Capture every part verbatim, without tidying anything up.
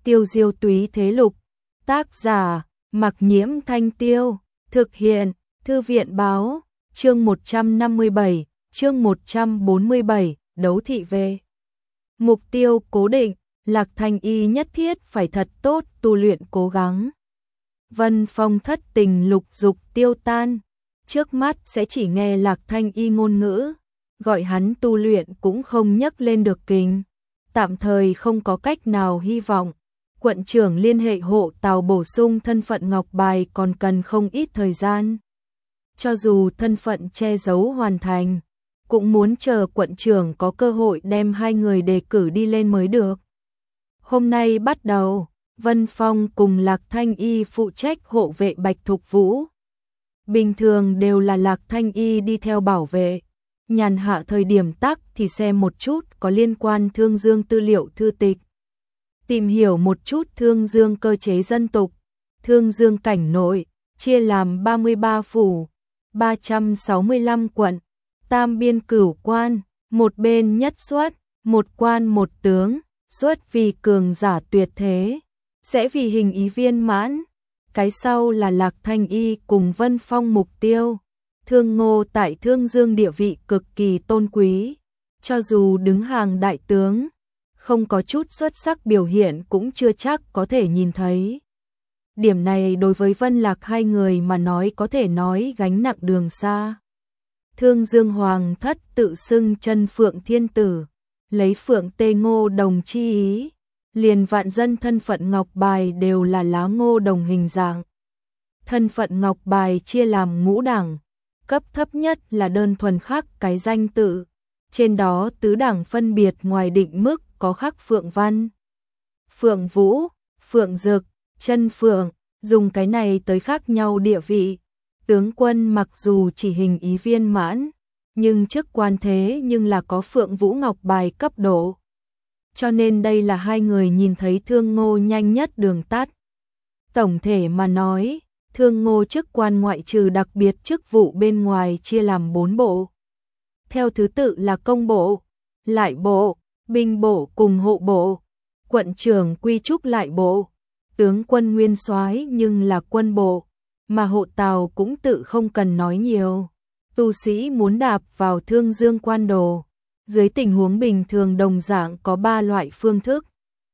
Tiêu diêu túy thế lục, tác giả, Mặc Nhiễm Thanh Tiêu, thực hiện, Thư viện báo, chương một trăm năm mươi bảy, chương một trăm bốn mươi bảy, đấu thị về. Mục tiêu cố định, Lạc Thanh Y nhất thiết phải thật tốt tu luyện cố gắng. Vân Phong thất tình lục dục tiêu tan, trước mắt sẽ chỉ nghe Lạc Thanh Y ngôn ngữ, gọi hắn tu luyện cũng không nhấc lên được kình, tạm thời không có cách nào hy vọng. Quận trưởng liên hệ hộ tàu bổ sung thân phận ngọc bài còn cần không ít thời gian. Cho dù thân phận che giấu hoàn thành, cũng muốn chờ quận trưởng có cơ hội đem hai người đề cử đi lên mới được. Hôm nay bắt đầu, Vân Phong cùng Lạc Thanh Y phụ trách hộ vệ Bạch Thục Vũ. Bình thường đều là Lạc Thanh Y đi theo bảo vệ, nhàn hạ thời điểm tắc thì xem một chút có liên quan Thương Dương tư liệu thư tịch. Tìm hiểu một chút Thương Dương cơ chế dân tục, Thương Dương cảnh nội, chia làm ba mươi ba phủ, ba trăm sáu mươi lăm quận, tam biên cửu quan, một bên nhất xuất, một quan một tướng, xuất vì cường giả tuyệt thế, sẽ vì hình ý viên mãn. Cái sau là Lạc Thanh Y cùng Vân Phong mục tiêu. Thương Ngô tại Thương Dương địa vị cực kỳ tôn quý, cho dù đứng hàng đại tướng, không có chút xuất sắc biểu hiện cũng chưa chắc có thể nhìn thấy. Điểm này đối với Vân Lạc hai người mà nói có thể nói gánh nặng đường xa. Thương Dương Hoàng thất tự xưng chân Phượng Thiên Tử, lấy Phượng Tê Ngô Đồng chi ý, liền vạn dân thân phận ngọc bài đều là lá ngô đồng hình dạng. Thân phận ngọc bài chia làm ngũ đẳng, cấp thấp nhất là đơn thuần khắc cái danh tự, trên đó tứ đẳng phân biệt ngoài định mức có khắc Phượng Văn, Phượng Vũ, Phượng Dực, Chân Phượng, dùng cái này tới khác nhau địa vị. Tướng quân mặc dù chỉ hình ý viên mãn, nhưng chức quan thế nhưng là có Phượng Vũ ngọc bài cấp độ. Cho nên đây là hai người nhìn thấy Thương Ngô nhanh nhất đường tắt. Tổng thể mà nói, Thương Ngô chức quan ngoại trừ đặc biệt chức vụ bên ngoài chia làm bốn bộ. Theo thứ tự là công bộ, lại bộ, binh bộ cùng hộ bộ. Quận trưởng quy trúc lại bộ, tướng quân nguyên soái nhưng là quân bộ, mà hộ tào cũng tự không cần nói nhiều. Tu sĩ muốn đạp vào Thương Dương quan đồ, dưới tình huống bình thường đồng dạng có ba loại phương thức.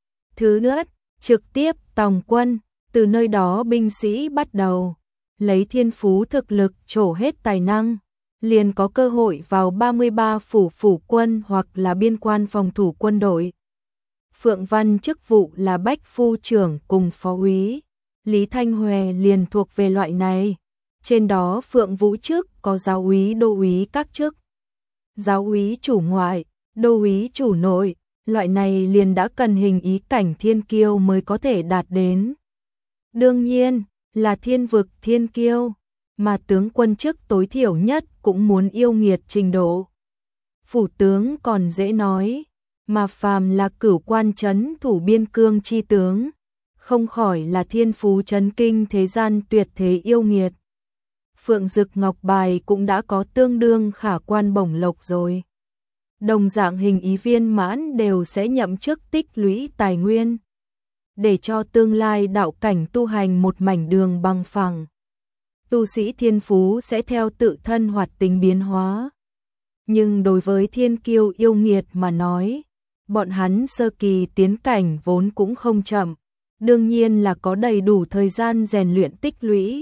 Thứ nhất, trực tiếp tòng quân, từ nơi đó binh sĩ bắt đầu, lấy thiên phú thực lực trổ hết tài năng, liền có cơ hội vào ba mươi ba phủ phủ quân hoặc là biên quan phòng thủ quân đội. Phượng Văn chức vụ là bách phu trưởng cùng phó úy, Lý Thanh Hòe liền thuộc về loại này. Trên đó Phượng Vũ chức có giáo úy đô úy các chức. Giáo úy chủ ngoại, đô úy chủ nội, loại này liền đã cần hình ý cảnh thiên kiêu mới có thể đạt đến. Đương nhiên, là thiên vực thiên kiêu, mà tướng quân chức tối thiểu nhất cũng muốn yêu nghiệt trình độ. Phủ tướng còn dễ nói, mà phàm là cửu quan trấn thủ biên cương chi tướng, không khỏi là thiên phú chấn kinh thế gian tuyệt thế yêu nghiệt. Phượng Dực ngọc bài cũng đã có tương đương khả quan bổng lộc rồi. Đồng dạng hình ý viên mãn đều sẽ nhậm chức tích lũy tài nguyên, để cho tương lai đạo cảnh tu hành một mảnh đường bằng phẳng. Tu sĩ thiên phú sẽ theo tự thân hoạt tính biến hóa. Nhưng đối với thiên kiêu yêu nghiệt mà nói, bọn hắn sơ kỳ tiến cảnh vốn cũng không chậm, đương nhiên là có đầy đủ thời gian rèn luyện tích lũy.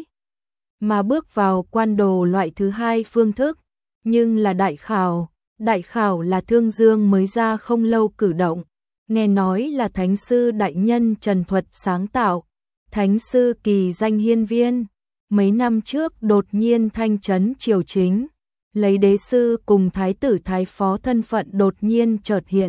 Mà bước vào quan đồ loại thứ hai phương thức, nhưng là đại khảo. Đại khảo là Thương Dương mới ra không lâu cử động, nghe nói là Thánh sư đại nhân Trần Thuật sáng tạo. Thánh sư kỳ danh hiên viên, mấy năm trước đột nhiên thanh trấn triều chính, lấy đế sư cùng thái tử thái phó thân phận đột nhiên chợt hiện.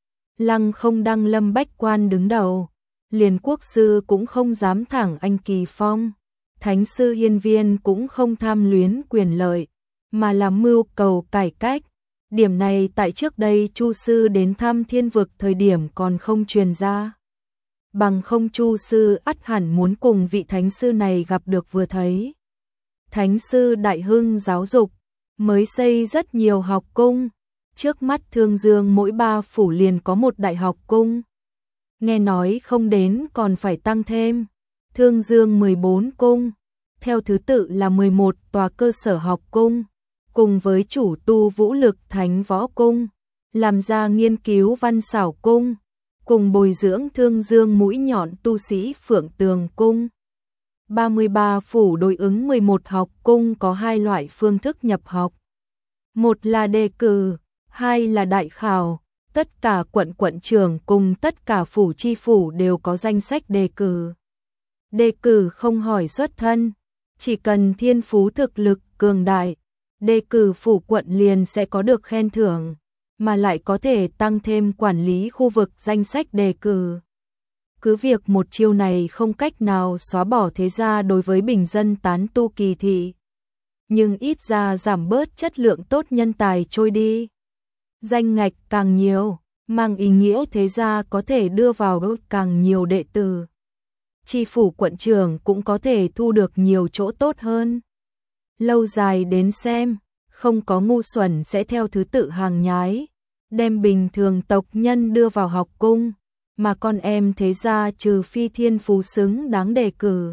Lăng không đăng lâm bách quan đứng đầu, liền quốc sư cũng không dám thẳng anh kỳ phong. Thánh sư hiên viên cũng không tham luyến quyền lợi, mà là mưu cầu cải cách. Điểm này tại trước đây Chu sư đến thăm thiên vực thời điểm còn không truyền ra. Bằng không Chu sư ắt hẳn muốn cùng vị thánh sư này gặp được vừa thấy. Thánh sư đại hưng giáo dục, mới xây rất nhiều học cung. Trước mắt Thương Dương mỗi ba phủ liền có một đại học cung. nghe nói không đến còn phải tăng thêm. Thương Dương mười bốn cung, theo thứ tự là mười một tòa cơ sở học cung, cùng với chủ tu vũ lực Thánh Võ Cung, làm ra nghiên cứu Văn Xảo Cung, cùng bồi dưỡng Thương Dương mũi nhọn tu sĩ Phượng Tường Cung. ba mươi ba phủ đối ứng mười một học cung có hai loại phương thức nhập học. Một là đề cử, hai là đại khảo. Tất cả quận quận trưởng cùng tất cả phủ chi phủ đều có danh sách đề cử. Đề cử không hỏi xuất thân, chỉ cần thiên phú thực lực cường đại, đề cử phủ quận liền sẽ có được khen thưởng, mà lại có thể tăng thêm quản lý khu vực danh sách đề cử. Cứ việc một chiêu này không cách nào xóa bỏ thế gia đối với bình dân tán tu kỳ thị, nhưng ít ra giảm bớt chất lượng tốt nhân tài trôi đi. Danh ngạch càng nhiều, mang ý nghĩa thế gia có thể đưa vào đốt càng nhiều đệ tử. Chi phủ quận trưởng cũng có thể thu được nhiều chỗ tốt hơn. Lâu dài đến xem, không có ngu xuẩn sẽ theo thứ tự hàng nhái, đem bình thường tộc nhân đưa vào học cung, mà con em thế gia trừ phi thiên phú xứng đáng đề cử.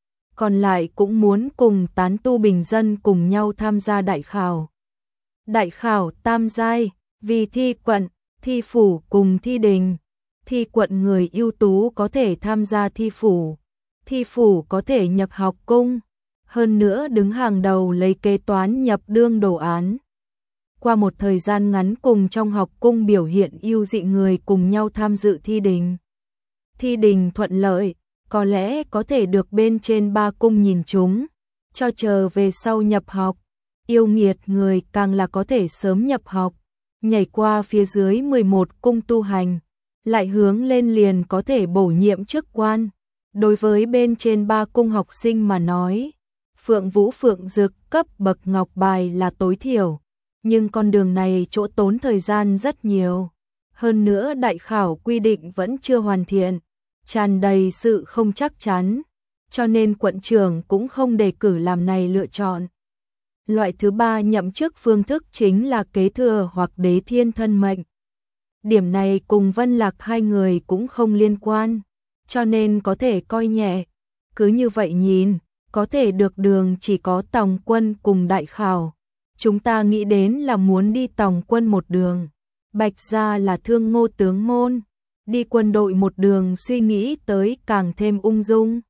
Còn lại cũng muốn cùng tán tu bình dân cùng nhau tham gia đại khảo. Đại khảo tam giai, vì thi quận, thi phủ cùng thi đình. Thi quận người ưu tú có thể tham gia thi phủ, thi phủ có thể nhập học cung, hơn nữa đứng hàng đầu lấy kế toán nhập đương đồ án. Qua một thời gian ngắn cùng trong học cung biểu hiện ưu dị người cùng nhau tham dự thi đình. Thi đình thuận lợi, có lẽ có thể được bên trên ba cung nhìn chúng, cho chờ về sau nhập học. Yêu nghiệt người càng là có thể sớm nhập học, nhảy qua phía dưới mười một cung tu hành, lại hướng lên liền có thể bổ nhiệm chức quan. Đối với bên trên ba cung học sinh mà nói, Phượng Vũ Phượng Dực cấp bậc ngọc bài là tối thiểu, nhưng con đường này chỗ tốn thời gian rất nhiều. Hơn nữa đại khảo quy định vẫn chưa hoàn thiện, tràn đầy sự không chắc chắn, cho nên quận trưởng cũng không đề cử làm này lựa chọn. Loại thứ ba nhậm chức phương thức chính là kế thừa hoặc đế thiên thân mệnh. Điểm này cùng Vân Lạc hai người cũng không liên quan, cho nên có thể coi nhẹ. Cứ như vậy nhìn, có thể được đường chỉ có Tòng Quân cùng đại khảo. Chúng ta nghĩ đến là muốn đi Tòng Quân một đường, Bạch gia là Thương Ngô tướng môn, đi quân đội một đường suy nghĩ tới càng thêm ung dung.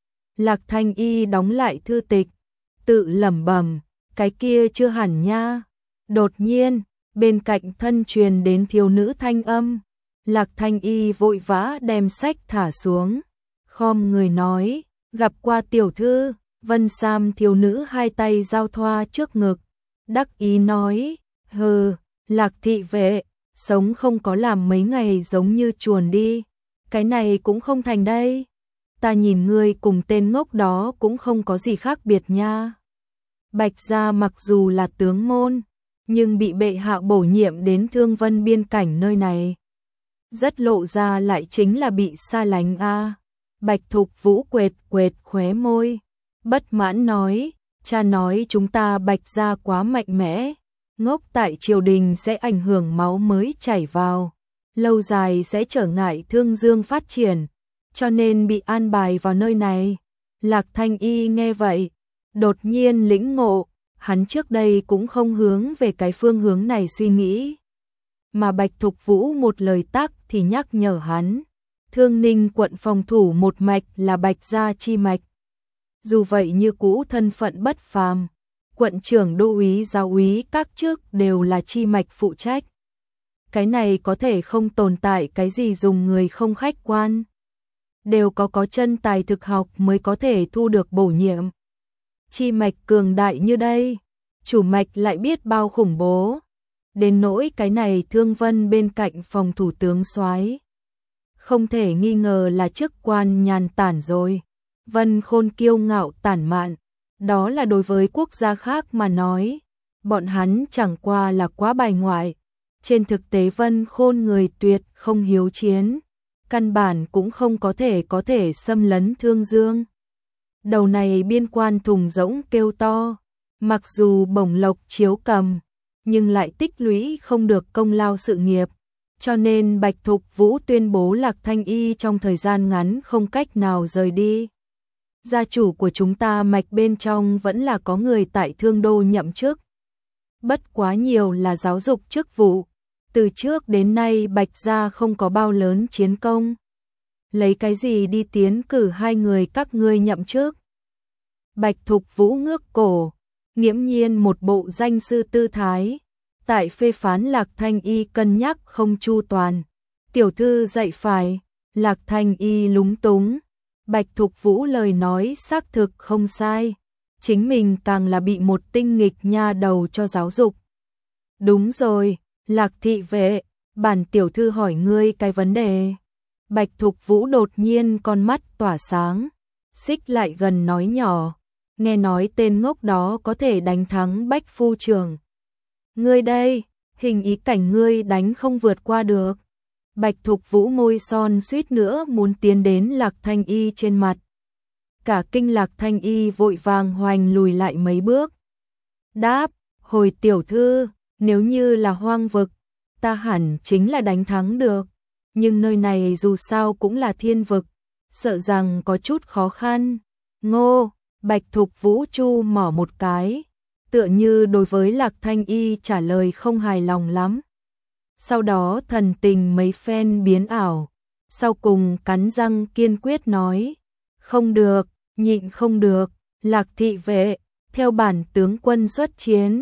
Lạc Thanh Y đóng lại thư tịch, tự lẩm bẩm, cái kia chưa hẳn nha. Đột nhiên, bên cạnh thân truyền đến thiếu nữ thanh âm, Lạc Thanh Y vội vã đem sách thả xuống, khom người nói, gặp qua tiểu thư. Vân Sam thiếu nữ hai tay giao thoa trước ngực, đắc ý nói, hừ, Lạc thị vệ, sống không có làm mấy ngày giống như chuồn đi, cái này cũng không thành đây. Ta nhìn ngươi cùng tên ngốc đó cũng không có gì khác biệt nha. Bạch gia mặc dù là tướng môn, nhưng bị bệ hạ bổ nhiệm đến Thương Vân biên cảnh nơi này, rất lộ ra lại chính là bị xa lánh a. Bạch Thục Vũ quệt quệt khóe môi, bất mãn nói, cha nói chúng ta Bạch gia quá mạnh mẽ, ngốc tại triều đình sẽ ảnh hưởng máu mới chảy vào, lâu dài sẽ trở ngại Thương Dương phát triển, cho nên bị an bài vào nơi này. Lạc Thanh Y nghe vậy, đột nhiên lĩnh ngộ, hắn trước đây cũng không hướng về cái phương hướng này suy nghĩ. Mà Bạch Thục Vũ một lời tắc thì nhắc nhở hắn, Thương Ninh quận phòng thủ một mạch là Bạch gia chi mạch. Dù vậy như cũ thân phận bất phàm, quận trưởng đô úy giáo úy các chức đều là chi mạch phụ trách. Cái này có thể không tồn tại cái gì dùng người không khách quan, đều có có chân tài thực học mới có thể thu được bổ nhiệm. Chi mạch cường đại như đây, chủ mạch lại biết bao khủng bố, đến nỗi cái này Thương Vân bên cạnh phòng thủ tướng soái, không thể nghi ngờ là chức quan nhàn tản rồi. Vân Khôn kiêu ngạo tản mạn, đó là đối với quốc gia khác mà nói, bọn hắn chẳng qua là quá bài ngoại. Trên thực tế Vân Khôn người tuyệt không hiếu chiến, căn bản cũng không có thể có thể xâm lấn Thương Dương. Đầu này biên quan thùng rỗng kêu to, mặc dù bổng lộc chiếu cầm, nhưng lại tích lũy không được công lao sự nghiệp, cho nên Bạch Thục Vũ tuyên bố Lạc Thanh Y trong thời gian ngắn không cách nào rời đi. Gia chủ của chúng ta mạch bên trong vẫn là có người tại Thương Đô nhậm chức. Bất quá nhiều là giáo dục chức vụ. Từ trước đến nay Bạch gia không có bao lớn chiến công. Lấy cái gì đi tiến cử hai người các ngươi nhậm chức? Bạch Thục Vũ ngước cổ, nghiễm nhiên một bộ danh sư tư thái. Tại phê phán Lạc Thanh Y cân nhắc không chu toàn. Tiểu thư dạy phải, Lạc Thanh Y lúng túng. Bạch Thục Vũ lời nói xác thực không sai. Chính mình càng là bị một tinh nghịch nha đầu cho giáo dục. Đúng rồi, Lạc thị vệ, bản tiểu thư hỏi ngươi cái vấn đề. Bạch Thục Vũ đột nhiên con mắt tỏa sáng, xích lại gần nói nhỏ, nghe nói tên ngốc đó có thể đánh thắng Bách phu trưởng. Ngươi đây, hình ý cảnh ngươi đánh không vượt qua được. Bạch Thục Vũ môi son suýt nữa muốn tiến đến Lạc Thanh Y trên mặt. Cả kinh Lạc Thanh Y vội vàng hoành lùi lại mấy bước. Đáp, hồi tiểu thư, nếu như là hoang vực, ta hẳn chính là đánh thắng được. Nhưng nơi này dù sao cũng là thiên vực, sợ rằng có chút khó khăn. Ngô, Bạch Thục Vũ chu mỏ một cái, tựa như đối với Lạc Thanh Y trả lời không hài lòng lắm. Sau đó thần tình mấy phen biến ảo, sau cùng cắn răng kiên quyết nói, không được, nhịn không được, Lạc thị vệ, theo bản tướng quân xuất chiến.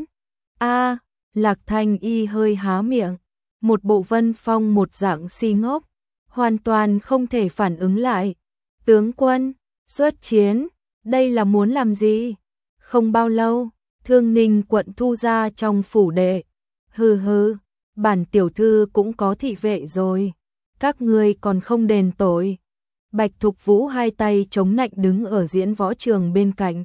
A, Lạc Thanh Y hơi há miệng, một bộ Vân Phong một dạng si ngốc, hoàn toàn không thể phản ứng lại. Tướng quân, xuất chiến, đây là muốn làm gì? Không bao lâu, Thương Ninh quận thu ra trong phủ đệ. Hừ hừ, bản tiểu thư cũng có thị vệ rồi, các ngươi còn không đền tội. Bạch Thục Vũ hai tay chống nạnh đứng ở diễn võ trường bên cạnh.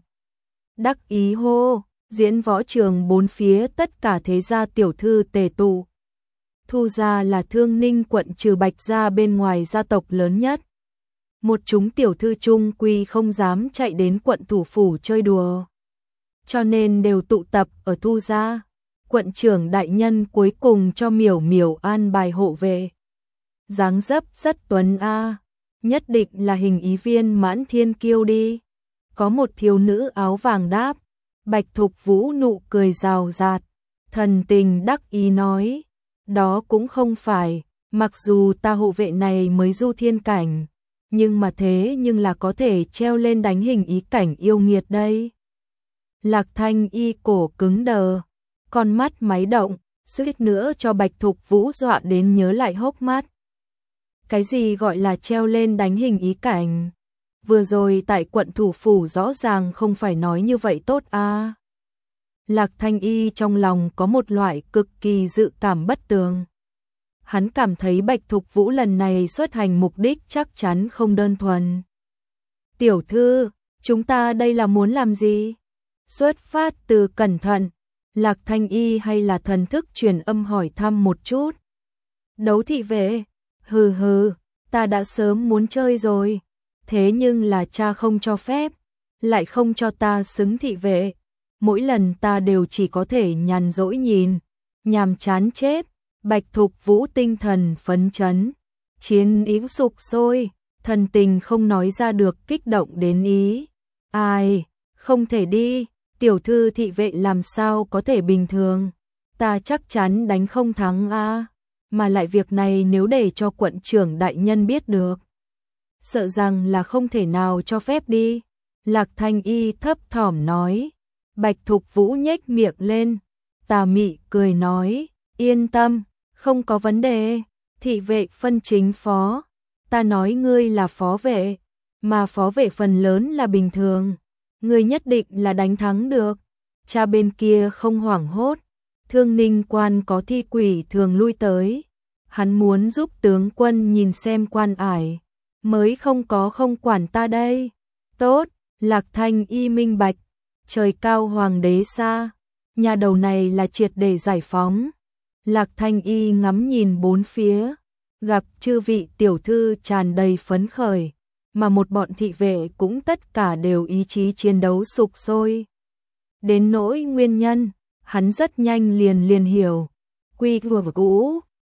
Đắc ý hô, diễn võ trường bốn phía tất cả thế gia tiểu thư tề tụ. Thu gia là Thương Ninh quận trừ Bạch gia bên ngoài gia tộc lớn nhất. Một chúng tiểu thư chung quy không dám chạy đến quận thủ phủ chơi đùa, cho nên đều tụ tập ở Thu gia. Quận trưởng đại nhân cuối cùng cho Miểu Miểu an bài hộ vệ. Dáng dấp rất tuấn a, nhất định là hình ý viên Mãn Thiên Kiêu đi. Có một thiếu nữ áo vàng đáp. Bạch Thục Vũ nụ cười rào rạt, thần tình đắc ý nói, đó cũng không phải, mặc dù ta hộ vệ này mới du thiên cảnh, nhưng mà thế nhưng là có thể treo lên đánh hình ý cảnh yêu nghiệt đây. Lạc Thanh Y cổ cứng đờ, con mắt máy động, suýt nữa cho Bạch Thục Vũ dọa đến nhớ lại hốc mắt. Cái gì gọi là treo lên đánh hình ý cảnh? Vừa rồi tại quận thủ phủ rõ ràng không phải nói như vậy tốt a. Lạc Thanh Y trong lòng có một loại cực kỳ dự cảm bất tường. Hắn cảm thấy Bạch Thục Vũ lần này xuất hành mục đích chắc chắn không đơn thuần. Tiểu thư, chúng ta đây là muốn làm gì? Xuất phát từ cẩn thận, Lạc Thanh Y hay là thần thức truyền âm hỏi thăm một chút. Đấu thị vệ, hừ hừ, ta đã sớm muốn chơi rồi. Thế nhưng là cha không cho phép, lại không cho ta xứng thị vệ. Mỗi lần ta đều chỉ có thể nhàn rỗi nhìn, nhàm chán chết. Bạch Thục Vũ tinh thần phấn chấn, chiến ý sục sôi, thần tình không nói ra được kích động đến ý. Ai, không thể đi, tiểu thư thị vệ làm sao có thể bình thường, ta chắc chắn đánh không thắng a, mà lại việc này nếu để cho quận trưởng đại nhân biết được, sợ rằng là không thể nào cho phép đi. Lạc Thanh Y thấp thỏm nói. Bạch Thục Vũ nhếch miệng lên, tà mị cười nói, yên tâm, không có vấn đề, thị vệ phân chính phó, ta nói ngươi là phó vệ, mà phó vệ phần lớn là bình thường, ngươi nhất định là đánh thắng được. Cha bên kia không hoảng hốt, Thương Ninh quan có thi quỷ thường lui tới, hắn muốn giúp tướng quân nhìn xem quan ải, mới không có không quản ta đây. Tốt, Lạc Thanh Y minh bạch, trời cao hoàng đế xa, nhà đầu này là triệt để giải phóng. Lạc Thanh Y ngắm nhìn bốn phía, gặp chư vị tiểu thư tràn đầy phấn khởi, mà một bọn thị vệ cũng tất cả đều ý chí chiến đấu sục sôi. Đến nỗi nguyên nhân, hắn rất nhanh liền liền hiểu. Quy vừa cũ,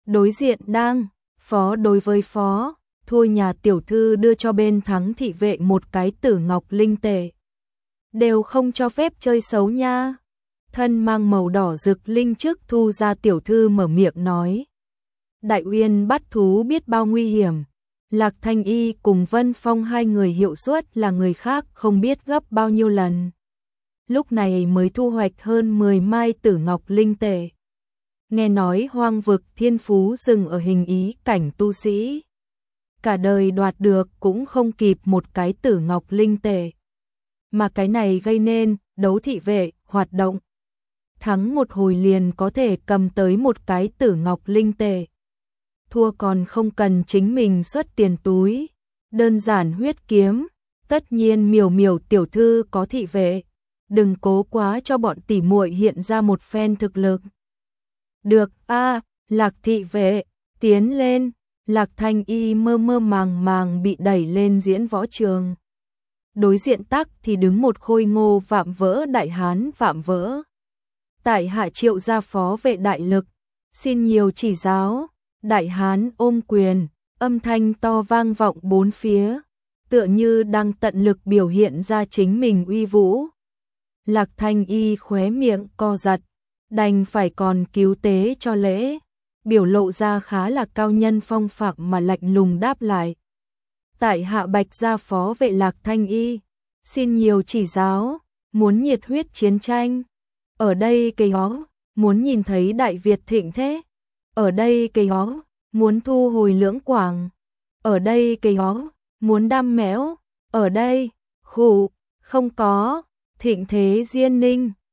Đối diện đang, phó đối với phó, thôi nhà tiểu thư đưa cho bên Thắng thị vệ một cái tử ngọc linh tệ. Đều không cho phép chơi xấu nha. Thân mang màu đỏ rực linh trước thu ra tiểu thư mở miệng nói. Đại Uyên bắt thú biết bao nguy hiểm. Lạc Thanh Y cùng Vân Phong hai người hiệu suất là người khác không biết gấp bao nhiêu lần. Lúc này mới thu hoạch hơn mười mai tử ngọc linh tệ. Nghe nói hoang vực thiên phú dừng ở hình ý cảnh tu sĩ. Cả đời đoạt được cũng không kịp một cái tử ngọc linh tệ. Mà cái này gây nên đấu thị vệ, hoạt động. Thắng một hồi liền có thể cầm tới một cái tử ngọc linh tệ. Thua còn không cần chính mình xuất tiền túi. Đơn giản huyết kiếm. Tất nhiên miểu miểu tiểu thư có thị vệ. Đừng cố quá cho bọn tỉ muội hiện ra một phen thực lực. Được a, Lạc thị vệ, tiến lên. Lạc Thanh Y mơ mơ màng màng bị đẩy lên diễn võ trường. Đối diện tắc thì đứng một khôi ngô vạm vỡ đại hán vạm vỡ. Tại hạ Triệu gia phó vệ đại lực, xin nhiều chỉ giáo. Đại hán ôm quyền, âm thanh to vang vọng bốn phía, tựa như đang tận lực biểu hiện ra chính mình uy vũ. Lạc Thanh Y khóe miệng co giật, đành phải còn cứu tế cho lễ, biểu lộ ra khá là cao nhân phong phạm mà lạnh lùng đáp lại. Tại hạ Bạch gia phó vệ Lạc Thanh Y, xin nhiều chỉ giáo, muốn nhiệt huyết chiến tranh. Ở đây cây hó, muốn nhìn thấy Đại Việt thịnh thế. Ở đây cây hó, muốn thu hồi lưỡng quảng. Ở đây cây hó, muốn đam méo. Ở đây, khủ, không có, thịnh thế diên ninh.